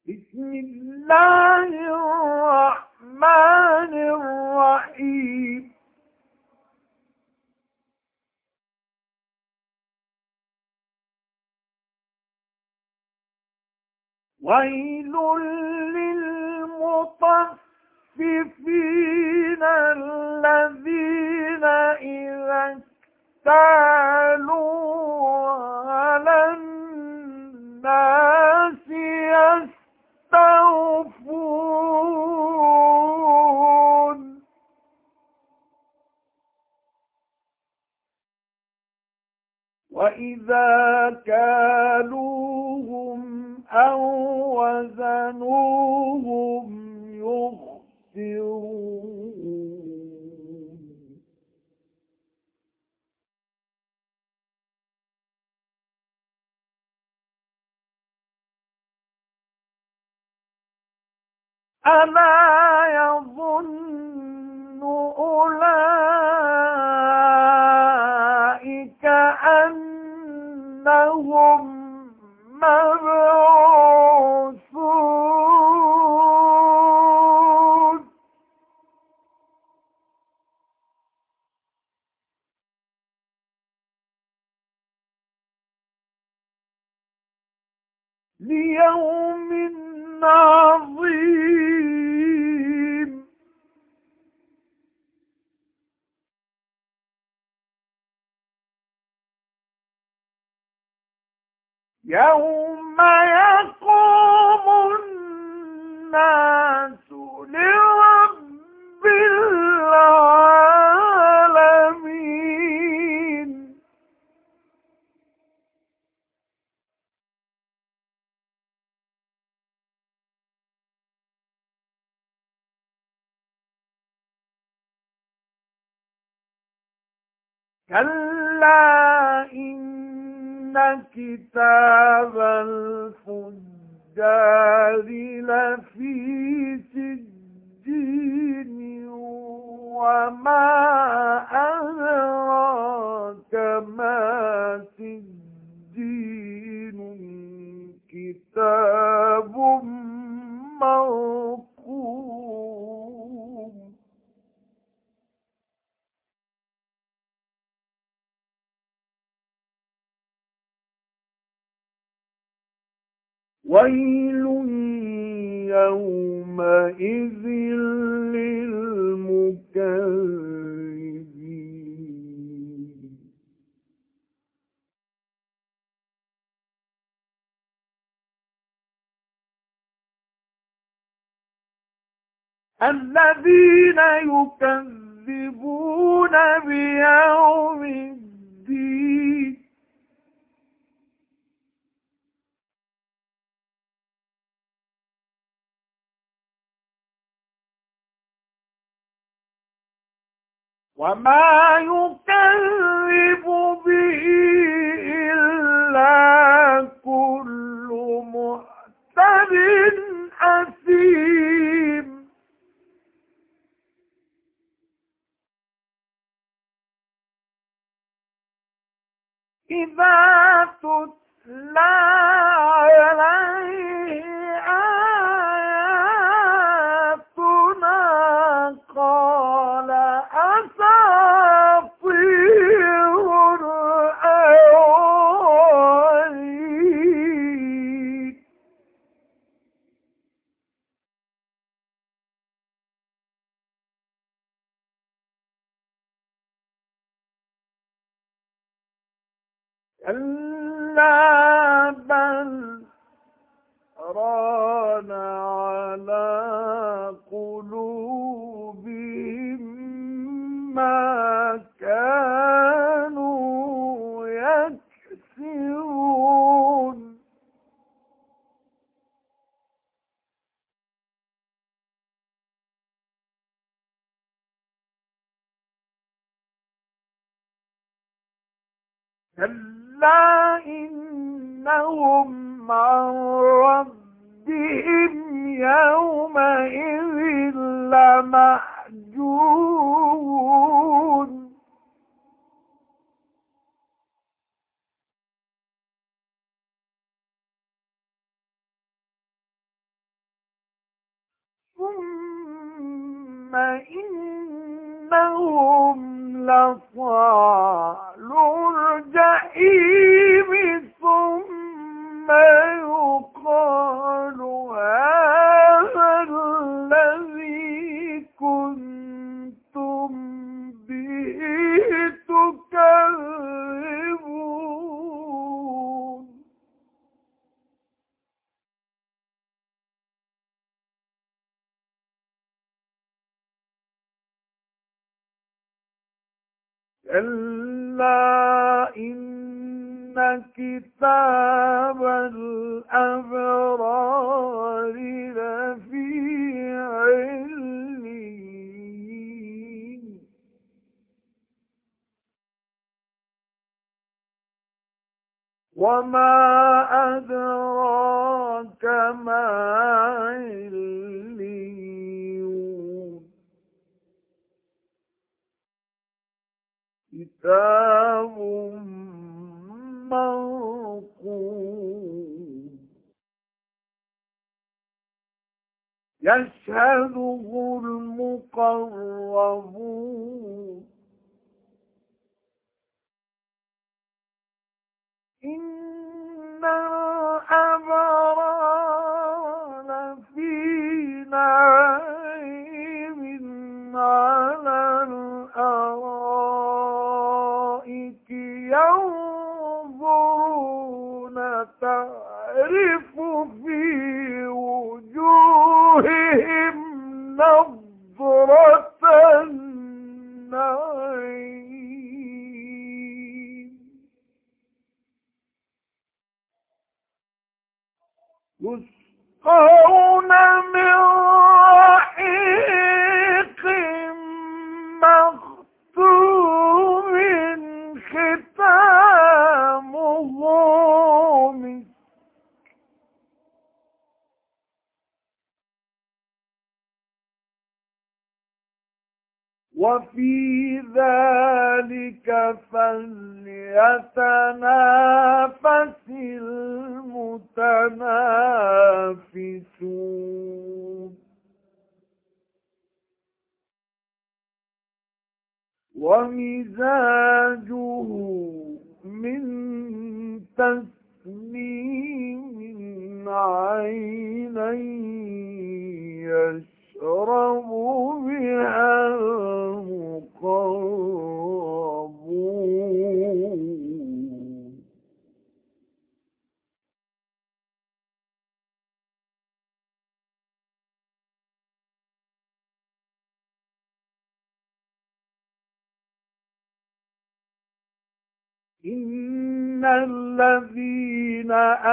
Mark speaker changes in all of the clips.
Speaker 1: بسم الله الرحمن الرحيم. ويل للمطففين الذين إذا اكتالوا على الناس يستوفون وإذا كالوهم أو وزنوهم يخسرون. ألا يظن أولئك أنهم مبعوثون ليوم عظيم. يوم يقوم الناس لرب العالمين. كلا إن كتاب الفجار لفي سجين وما أدراك ما سجين كتاب مرقوم. ويل يومئذ للمكذبين. الذين يكذبون بيوم الدين. وما يكذب به إلا كل معتد أثيم. إذا تتلى عليه آياتنا قال أساطير الأولين. كلا بل ران على قلوبهم ما كانوا يكسبون. كلا إنهم عن ربهم يومئذ لمحجوبون. إنهم لصالو الجحيم ثم يقال هذا الذي كنتم به تكذبون كلا إن كتاب الأبرار لفي عليين وما أدراك ما عليون كتاب مرقوم يشهده المقربون إن الأبرار لفي نعيم على الأرائك ينظرون تعرف في وجوههم نضرة النعيم يسقون من رحيق مختوم ختامه مسك وفي ذلك فليتنافس المتنافسون ومزاجه من تسنيم عينا يشرب بها المقربون إن الذين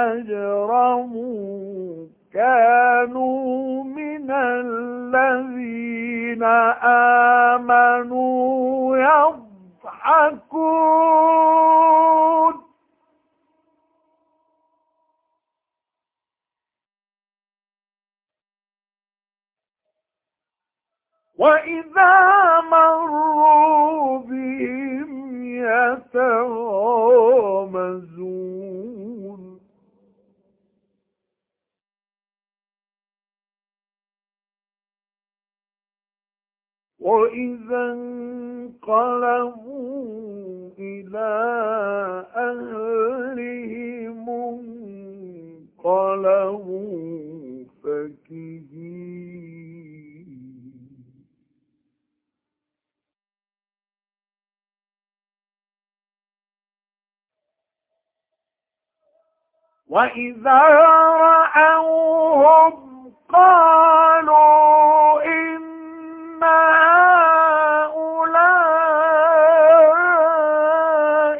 Speaker 1: أجرموا كانوا من الذين آمنوا يضحكون وإذا مروا بهم يتغامزون وإذا انقلبوا إلى أهلهم انقلبوا فكهين وإذا رأوهم قالوا إن هؤلاء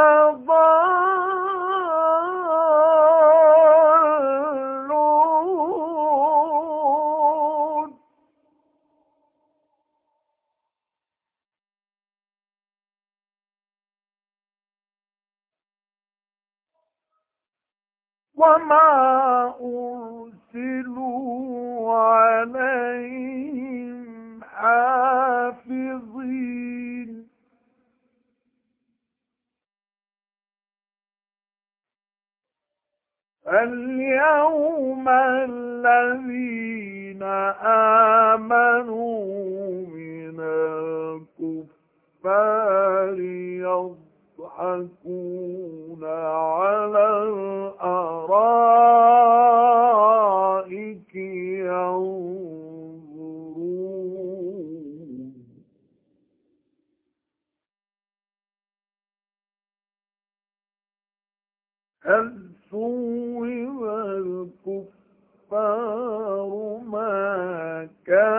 Speaker 1: لضالون وما أرسلوا عليهم حافظين اليوم الذين الذين آمنوا من الكفار يضحكون على الأرائك ينظرون هل ثوب الكفار ما كانوا